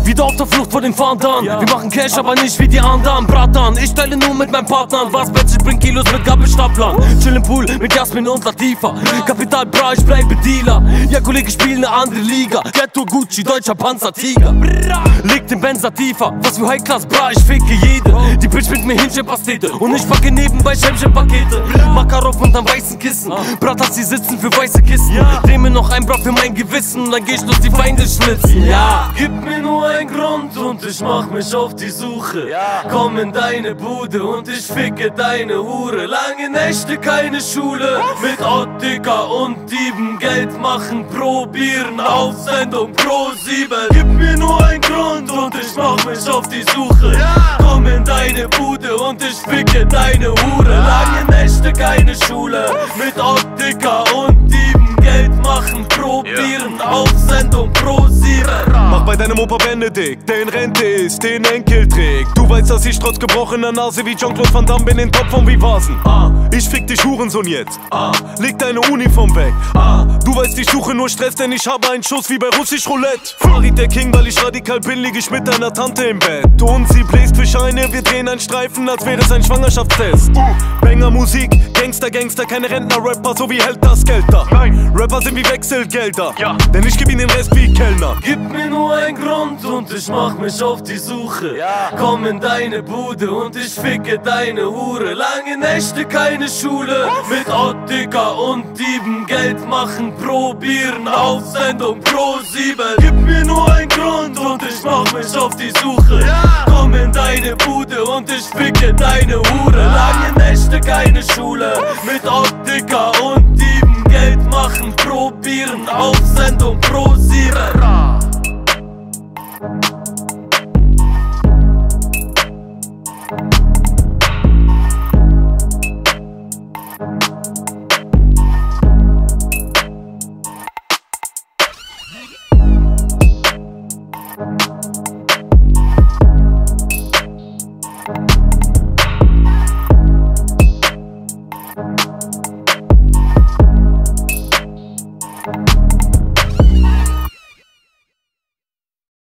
Wieder auf der Flucht vor den Fahndern. Wir machen Cash, aber nicht wie die anderen. Bratan, ich teile nur mit meinen Partnern. Was, Bitch, ich bring Kilos mit Gabelstaplern. Chill im Pool mit Jasmin und Latifa. Kapital bra, ich bleibe Dealer. Ja, Kollege, spielen eine andere Liga. Ghetto Gucci, deutscher Panzertiger. Legt den Benzer tiefer. Was für High-Class, bra, ich ficke jede. Die Bitch mit mir Hähnchenpastete. Und ich packe nebenbei Schämmchenpakete. Makarov unterm weißen Kissen. Bratas, sie sitzen für weiße Kisten. Dreh mir noch ein Bra für mein Gewissen. Dann geh ich los die Feinde schnitzen. Ja, gib mir nur einen Grund und ich mach mich auf die Suche. Komm in deine Bude und ich ficke deine Hure. Lange Nächte, keine Schule. Mit Optiker und Dieben. Geld machen, probieren, auf Sendung Pro 7. Gib mir nur einen Grund und ich mach mich auf die Suche. Komm in deine Bude und ich ficke deine Hure. Lange Nächte, keine Schule. Mit Optiker und Dieben. Geld machen, probieren, auf Sendung Pro 7. Mach bei deinem Opa Benedikt, der in Rente ist, den Enkel trägt. Du weißt, dass ich trotz gebrochener Nase wie Jean-Claude Van Damme bin in Topform wie Vasen. Ich fick dich Hurensohn jetzt. Leg deine Uniform weg. Du weißt, ich suche nur Stress, denn ich habe einen Schuss wie bei Russisch Roulette. Farid der King, weil ich radikal bin, lieg ich mit deiner Tante im Bett. Und sie bläst für Scheine, wir drehen einen Streifen, als wäre es ein Schwangerschaftstest. Banger Musik, Gangster, Gangster, keine Rentner-Rapper, so wie hält das Geld da. Nein, Rapper sind wie Wechselgelder, denn ich geb ihnen den Rest wie Kellner. Gib mir nur einen Grund und ich mach mich auf die Suche. Komm in deine Bude und ich ficke deine Hure. Lange Nächte, keine Schule. Mit Optiker und Dieben. Geld machen, probieren, auf Sendung Pro 7. Gib mir nur einen Grund und ich mach mich auf die Suche. Komm in deine Bude und ich ficke deine Hure. Lange Nächte, keine Schule. Mit Optiker und Dieben. Geld machen, probieren, auf Sendung Pro 7.